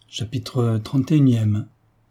Chapitre 31.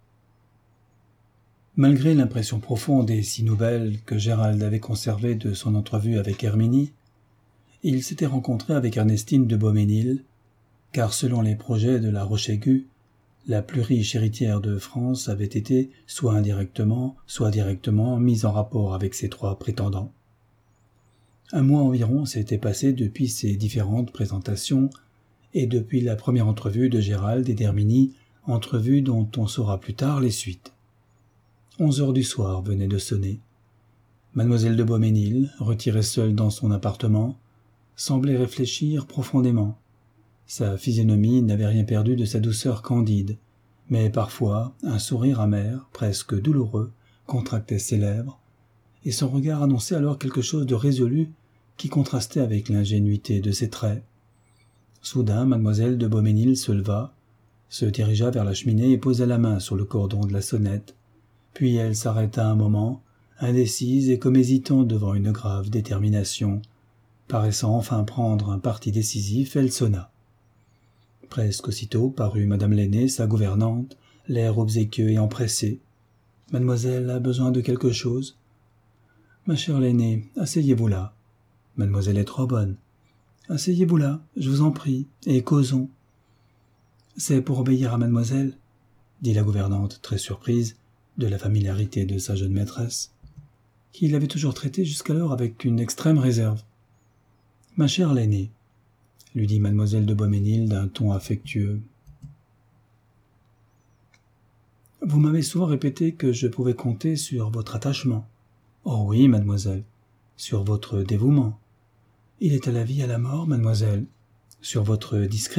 Malgré l'impression profonde et si nouvelle que Gérald avait conservée de son entrevue avec Herminie, il s'était rencontré avec Ernestine de Beaumesnil, car selon les projets de la Roche-Aiguë, la plus riche héritière de France avait été, soit indirectement, soit directement, mise en rapport avec ses trois prétendants. Un mois environ s'était passé depuis ces différentes présentations et depuis la première entrevue de Gérald et d'Herminie, entrevue dont on saura plus tard les suites. 11 heures du soir venaient de sonner. Mademoiselle de Beaumesnil, retirée seule dans son appartement, semblait réfléchir profondément. Sa physionomie n'avait rien perdu de sa douceur candide, mais parfois un sourire amer, presque douloureux, contractait ses lèvres, et son regard annonçait alors quelque chose de résolu qui contrastait avec l'ingénuité de ses traits. Soudain, mademoiselle de Beaumesnil se leva, se dirigea vers la cheminée et posa la main sur le cordon de la sonnette. Puis elle s'arrêta un moment, indécise et comme hésitant devant une grave détermination. Paraissant enfin prendre un parti décisif, elle sonna. Presque aussitôt parut madame l'aînée, sa gouvernante, l'air obséquieux et empressé. « Mademoiselle a besoin de quelque chose ?»« Ma chère l'aînée, asseyez-vous là. Mademoiselle est trop bonne. Asseyez-vous là, je vous en prie, et causons. »« C'est pour obéir à mademoiselle ?» dit la gouvernante, très surprise de la familiarité de sa jeune maîtresse, qui l'avait toujours traitée jusqu'alors avec une extrême réserve. « Ma chère l'aînée, » lui dit mademoiselle de Beaumesnil d'un ton affectueux, « vous m'avez souvent répété que je pouvais compter sur votre attachement. »« Oh oui, mademoiselle, sur votre dévouement. »« Il est à la vie, à la mort, mademoiselle, sur votre discrétion. »«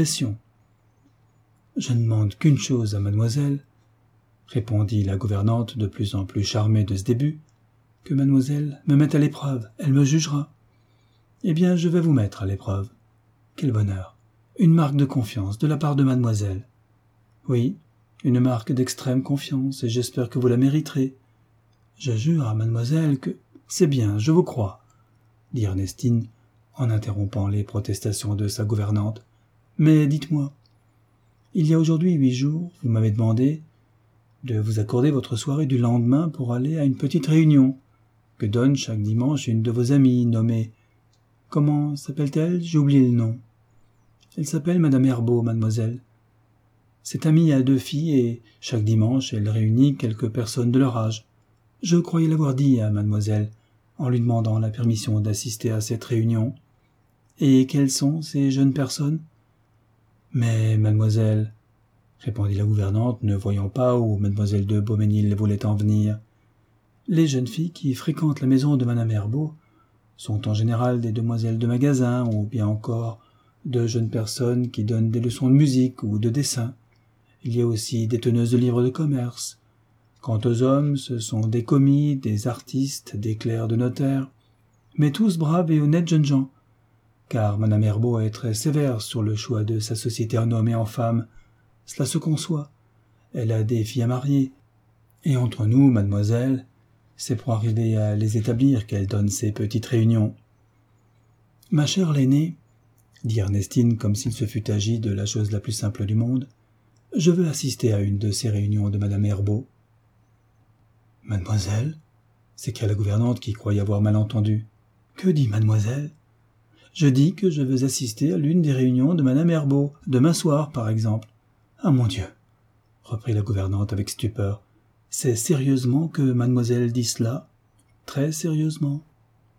Je ne demande qu'une chose à mademoiselle, » répondit la gouvernante de plus en plus charmée de ce début, « que mademoiselle me mette à l'épreuve, elle me jugera. »« Eh bien, je vais vous mettre à l'épreuve. » « Quel bonheur! Une marque de confiance de la part de mademoiselle. »« Oui, une marque d'extrême confiance, et j'espère que vous la mériterez. »« Je jure à mademoiselle que... »« C'est bien, je vous crois, » dit Ernestine, en interrompant les protestations de sa gouvernante. « Mais dites-moi, il y a aujourd'hui 8 jours, vous m'avez demandé de vous accorder votre soirée du lendemain pour aller à une petite réunion que donne chaque dimanche une de vos amies nommée... Comment s'appelle-t-elle? J'ai oublié le nom. Elle s'appelle Madame Herbault, mademoiselle. Cette amie a 2 filles et chaque dimanche elle réunit quelques personnes de leur âge. Je croyais l'avoir dit à mademoiselle en lui demandant la permission d'assister à cette réunion. Et quelles sont ces jeunes personnes? Mais mademoiselle, répondit la gouvernante, ne voyant pas où mademoiselle de Beaumesnil voulait en venir, les jeunes filles qui fréquentent la maison de madame Herbault sont en général des demoiselles de magasin ou bien encore de jeunes personnes qui donnent des leçons de musique ou de dessin. Il y a aussi des teneuses de livres de commerce. Quant aux hommes, ce sont des commis, des artistes, des clercs de notaire, mais tous braves et honnêtes jeunes gens, car madame Herbault est très sévère sur le choix de sa société en hommes et en femmes. Cela se conçoit. Elle a des filles à marier. Et entre nous, mademoiselle, c'est pour arriver à les établir qu'elle donne ces petites réunions. « Ma chère l'aînée, » dit Ernestine comme s'il se fût agi de la chose la plus simple du monde, « je veux assister à une de ces réunions de madame Herbault. »« Mademoiselle ?» s'écria la gouvernante qui croyait avoir mal entendu. « Que dit mademoiselle ? » ?»« Je dis que je veux assister à l'une des réunions de madame Herbault, demain soir, par exemple. »« Ah, mon Dieu !» reprit la gouvernante avec stupeur. « C'est sérieusement que mademoiselle dit cela ? » ?»« Très sérieusement. »« Comment ?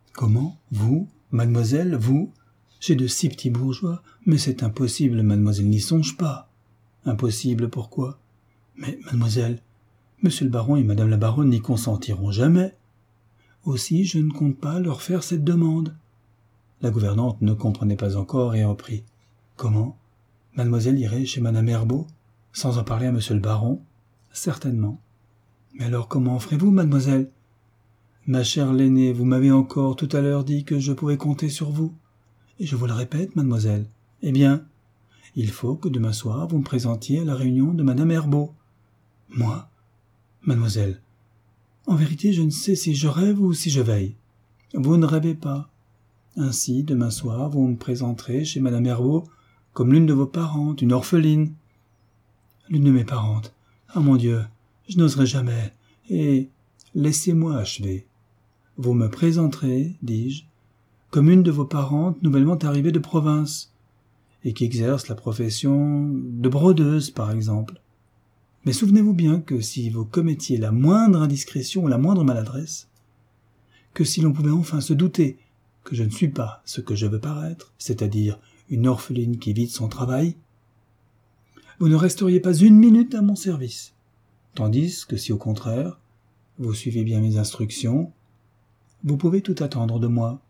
Vous ? Mademoiselle, vous ? J'ai de si petits bourgeois, mais c'est impossible, mademoiselle n'y songe pas. »« Impossible, pourquoi ? » ?»« Mais, mademoiselle, monsieur le baron et madame la baronne n'y consentiront jamais. Aussi, je ne compte pas leur faire cette demande. » La gouvernante ne comprenait pas encore et reprit. « Comment ? Mademoiselle irait chez madame Herbault, sans en parler à monsieur le baron ? » ?»« Certainement. »« Mais alors comment ferez-vous, mademoiselle ? » ?»« Ma chère l'aînée, vous m'avez encore tout à l'heure dit que je pouvais compter sur vous. Et je vous le répète, mademoiselle. Eh bien, il faut que demain soir vous me présentiez à la réunion de madame Herbault. »« Moi ? Mademoiselle, en vérité, je ne sais si je rêve ou si je veille. »« Vous ne rêvez pas. Ainsi, demain soir, vous me présenterez chez madame Herbault comme l'une de vos parentes, une orpheline. » l'une de mes parentes. Ah mon Dieu, je n'oserais jamais. Et laissez-moi achever. Vous me présenterez, dis-je, comme une de vos parentes nouvellement arrivée de province, et qui exerce la profession de brodeuse, par exemple. Mais souvenez-vous bien que si vous commettiez la moindre indiscrétion ou la moindre maladresse, que si l'on pouvait enfin se douter que je ne suis pas ce que je veux paraître, c'est-à-dire une orpheline qui vide son travail, vous ne resteriez pas une minute à mon service. Tandis que si au contraire, vous suivez bien mes instructions, vous pouvez tout attendre de moi.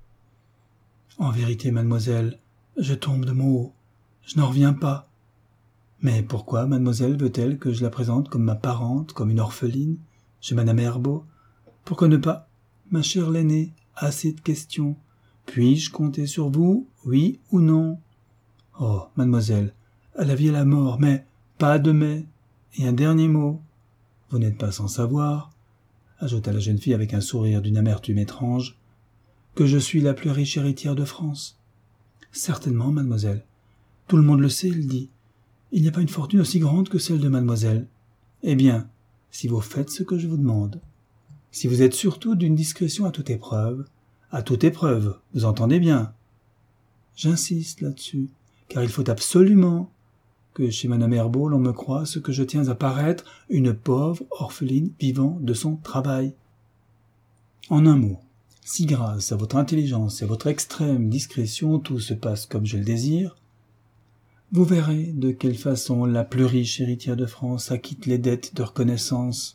En vérité, mademoiselle, je tombe de mon haut, je n'en reviens pas. Mais pourquoi mademoiselle veut-elle que je la présente comme ma parente, comme une orpheline, chez madame Herbault? Pourquoi ne pas? Ma chère l'aînée, assez de questions. Puis-je compter sur vous, oui ou non? Oh, mademoiselle, à la vie et à la mort, mais pas de mais. Et un dernier mot. Vous n'êtes pas sans savoir, ajouta la jeune fille avec un sourire d'une amertume étrange, que je suis la plus riche héritière de France. Certainement, mademoiselle. Tout le monde le sait, il dit. Il n'y a pas une fortune aussi grande que celle de mademoiselle. Eh bien, si vous faites ce que je vous demande, si vous êtes surtout d'une discrétion à toute épreuve, vous entendez bien. J'insiste là-dessus, car il faut absolument que chez madame Herbault l'on me croie ce que je tiens à paraître une pauvre orpheline vivant de son travail. En un mot, si grâce à votre intelligence et à votre extrême discrétion tout se passe comme je le désire, vous verrez de quelle façon la plus riche héritière de France acquitte les dettes de reconnaissance.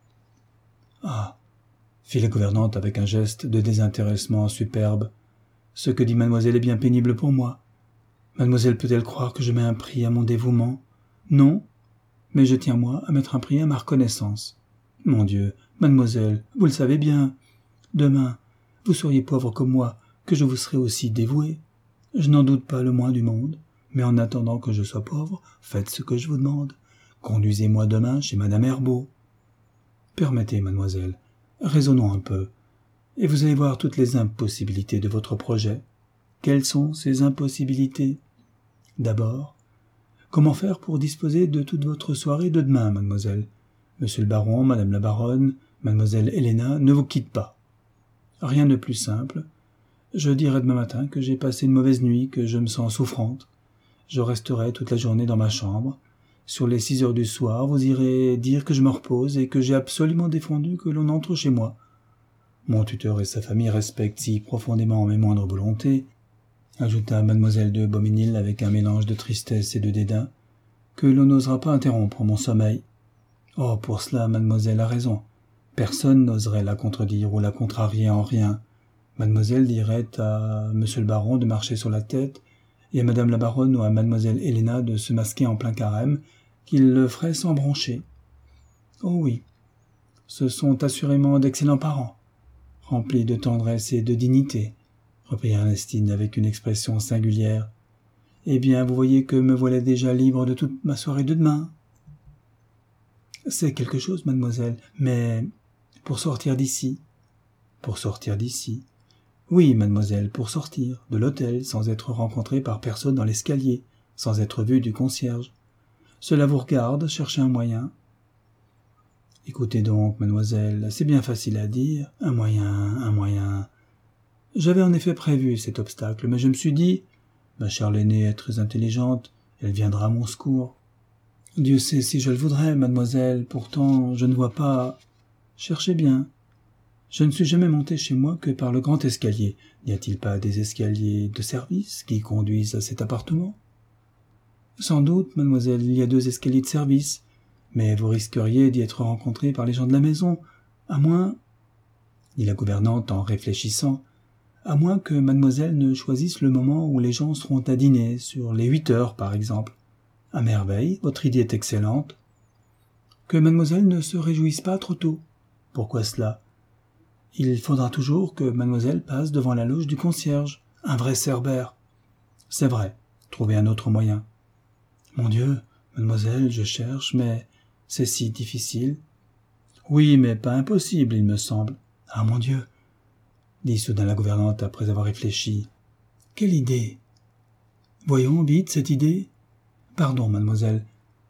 Ah, fit la gouvernante avec un geste de désintéressement superbe, ce que dit mademoiselle est bien pénible pour moi. Mademoiselle peut-elle croire que je mets un prix à mon dévouement? Non, mais je tiens, moi, à mettre un prix à ma reconnaissance. Mon Dieu, mademoiselle, vous le savez bien. Demain, vous seriez pauvre comme moi, que je vous serais aussi dévoué. Je n'en doute pas le moins du monde, mais en attendant que je sois pauvre, faites ce que je vous demande. Conduisez-moi demain chez madame Herbault. Permettez, mademoiselle, raisonnons un peu, et vous allez voir toutes les impossibilités de votre projet. Quelles sont ces impossibilités? D'abord, comment faire pour disposer de toute votre soirée de demain, mademoiselle? Monsieur le baron, madame la baronne, mademoiselle Héléna ne vous quittent pas. Rien de plus simple. Je dirai demain matin que j'ai passé une mauvaise nuit, que je me sens souffrante. Je resterai toute la journée dans ma chambre. Sur les 6 heures du soir, vous irez dire que je me repose et que j'ai absolument défendu que l'on entre chez moi. Mon tuteur et sa famille respectent si profondément mes moindres volontés, ajouta mademoiselle de Beaumesnil avec un mélange de tristesse et de dédain, que l'on n'osera pas interrompre mon sommeil. Oh, pour cela, mademoiselle a raison. Personne n'oserait la contredire ou la contrarier en rien. Mademoiselle dirait à monsieur le baron de marcher sur la tête, et à madame la baronne ou à mademoiselle Héléna de se masquer en plein carême, qu'il le ferait sans broncher. Oh oui, ce sont assurément d'excellents parents, remplis de tendresse et de dignité, reprit Ernestine avec une expression singulière. Eh bien, vous voyez que me voilà déjà libre de toute ma soirée de demain. C'est quelque chose, mademoiselle, mais pour sortir d'ici. Pour sortir d'ici. Oui, mademoiselle, pour sortir de l'hôtel sans être rencontré par personne dans l'escalier, sans être vu du concierge. Cela vous regarde, cherchez un moyen. Écoutez donc, mademoiselle, c'est bien facile à dire, un moyen. J'avais en effet prévu cet obstacle, mais je me suis dit, ma chère l'aînée est très intelligente, elle viendra à mon secours. Dieu sait si je le voudrais, mademoiselle, pourtant je ne vois pas. Cherchez bien. Je ne suis jamais monté chez moi que par le grand escalier. N'y a-t-il pas des escaliers de service qui conduisent à cet appartement? Sans doute, mademoiselle, il y a 2 escaliers de service, mais vous risqueriez d'y être rencontrée par les gens de la maison, à moins, dit la gouvernante en réfléchissant, à moins que mademoiselle ne choisisse le moment où les gens seront à dîner, sur les 8 heures par exemple. À merveille, votre idée est excellente. Que mademoiselle ne se réjouisse pas trop tôt. Pourquoi cela? Il faudra toujours que mademoiselle passe devant la loge du concierge, un vrai cerbère. C'est vrai, trouvez un autre moyen. Mon Dieu, mademoiselle, je cherche, mais c'est si difficile. Oui, mais pas impossible, il me semble. Ah, mon Dieu, dit soudain la gouvernante après avoir réfléchi. Quelle idée? Voyons vite cette idée. Pardon, mademoiselle,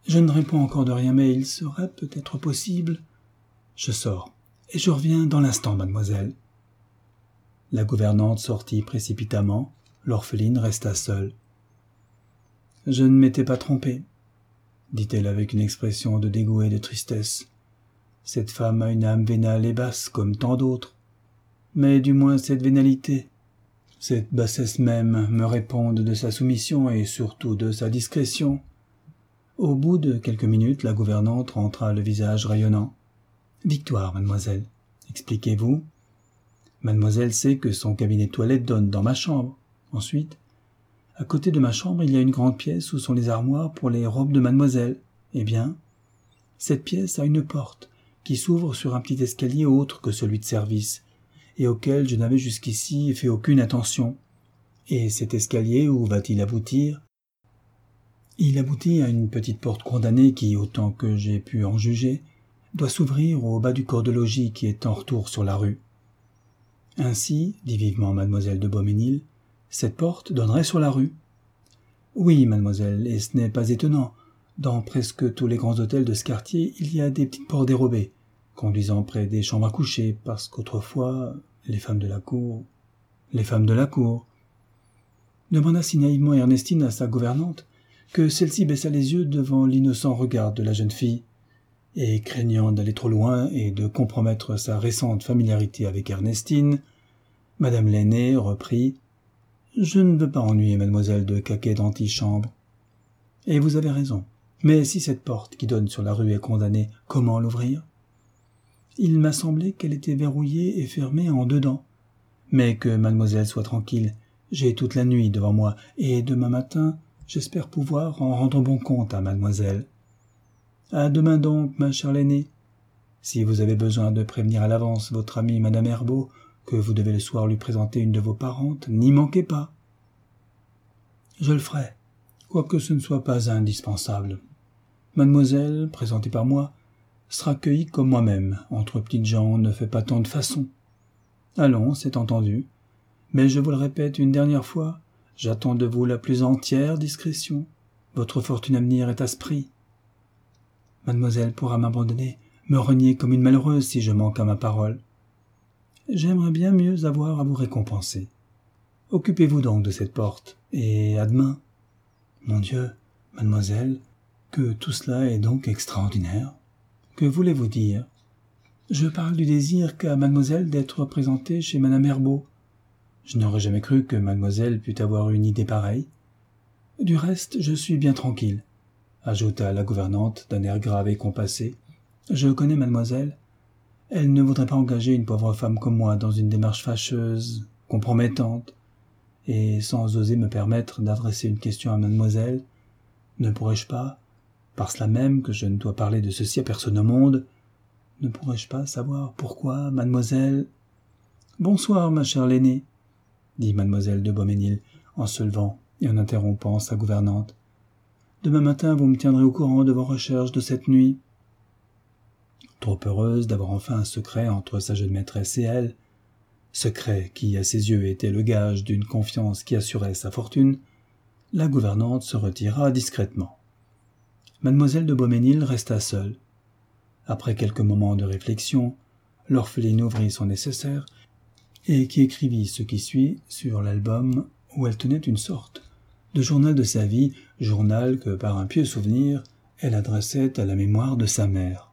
Je ne réponds encore de rien, mais il serait peut-être possible. Je sors, et je reviens dans l'instant, mademoiselle. » La gouvernante sortit précipitamment, l'orpheline resta seule. « Je ne m'étais pas trompée, » dit-elle avec une expression de dégoût et de tristesse. « Cette femme a une âme vénale et basse comme tant d'autres. Mais du moins cette vénalité, cette bassesse même me répondent de sa soumission et surtout de sa discrétion. » Au bout de quelques minutes, la gouvernante rentra le visage rayonnant. « Victoire, mademoiselle, expliquez-vous. Mademoiselle sait que son cabinet de toilette donne dans ma chambre. Ensuite, à côté de ma chambre, il y a une grande pièce où sont les armoires pour les robes de mademoiselle. Eh bien, cette pièce a une porte qui s'ouvre sur un petit escalier autre que celui de service, et auquel je n'avais jusqu'ici fait aucune attention. Et cet escalier, où va-t-il aboutir ? Il aboutit à une petite porte condamnée qui, autant que j'ai pu en juger, doit s'ouvrir au bas du corps de logis qui est en retour sur la rue. Ainsi, dit vivement mademoiselle de Beaumesnil, cette porte donnerait sur la rue. Oui, mademoiselle, et ce n'est pas étonnant. Dans presque tous les grands hôtels de ce quartier, il y a des petites portes dérobées, conduisant près des chambres à coucher, parce qu'autrefois, les femmes de la cour, demanda si naïvement Ernestine à sa gouvernante que celle-ci baissa les yeux devant l'innocent regard de la jeune fille, et craignant d'aller trop loin et de compromettre sa récente familiarité avec Ernestine, madame l'aînée reprit « Je ne veux pas ennuyer mademoiselle de caquet d'antichambre. Et vous avez raison. Mais si cette porte qui donne sur la rue est condamnée, comment l'ouvrir ? Il m'a semblé qu'elle était verrouillée et fermée en dedans. Mais que mademoiselle soit tranquille, j'ai toute la nuit devant moi, et demain matin, j'espère pouvoir en rendre bon compte à mademoiselle. À demain donc, ma chère l'aînée. Si vous avez besoin de prévenir à l'avance votre amie madame Herbault que vous devez le soir lui présenter une de vos parentes, n'y manquez pas. Je le ferai, quoique ce ne soit pas indispensable. Mademoiselle, présentée par moi, sera cueillie comme moi-même. Entre petites gens, on ne fait pas tant de façons. Allons, c'est entendu. Mais je vous le répète une dernière fois, j'attends de vous la plus entière discrétion. Votre fortune à venir est à ce prix. Mademoiselle pourra m'abandonner, me renier comme une malheureuse si je manque à ma parole. J'aimerais bien mieux avoir à vous récompenser. Occupez-vous donc de cette porte, et à demain. Mon Dieu, mademoiselle, que tout cela est donc extraordinaire. Que voulez-vous dire ? Je parle du désir qu'a mademoiselle d'être présentée chez madame Herbault. Je n'aurais jamais cru que mademoiselle pût avoir une idée pareille. Du reste, je suis bien tranquille, ajouta la gouvernante d'un air grave et compassé. Je connais mademoiselle. Elle ne voudrait pas engager une pauvre femme comme moi dans une démarche fâcheuse, compromettante, et sans oser me permettre d'adresser une question à mademoiselle, ne pourrais-je pas, par cela même que je ne dois parler de ceci à personne au monde, ne pourrais-je pas savoir pourquoi mademoiselle... Bonsoir, ma chère l'aînée, dit mademoiselle de Beaumesnil en se levant et en interrompant sa gouvernante. Demain matin, vous me tiendrez au courant de vos recherches de cette nuit. Trop heureuse d'avoir enfin un secret entre sa jeune maîtresse et elle, secret qui, à ses yeux, était le gage d'une confiance qui assurait sa fortune, la gouvernante se retira discrètement. Mademoiselle de Beaumesnil resta seule. Après quelques moments de réflexion, l'orpheline ouvrit son nécessaire et qui écrivit ce qui suit sur l'album où elle tenait une sorte de journal de sa vie, journal que, par un pieux souvenir, elle adressait à la mémoire de sa mère.